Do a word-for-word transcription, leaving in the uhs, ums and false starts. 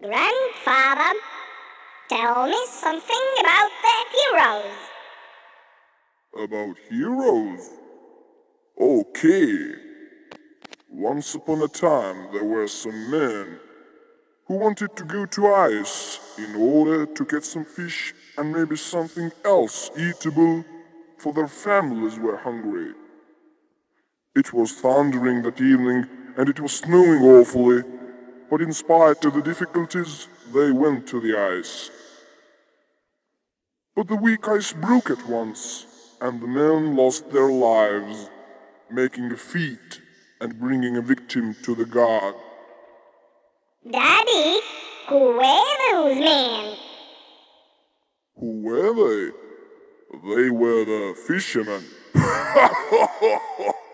Grandfather, tell me something about the heroes. About heroes? Okay. Once upon a time, there were some men who wanted to go to ice in order to get some fish and maybe something else eatable, for their families were hungry. It was thundering that evening and it was snowing awfully, but in spite of the difficulties, they went to the ice. But the weak ice broke at once, and the men lost their lives, making a feat and bringing a victim to the god. Daddy, who were those men? Who were they? They were the fishermen.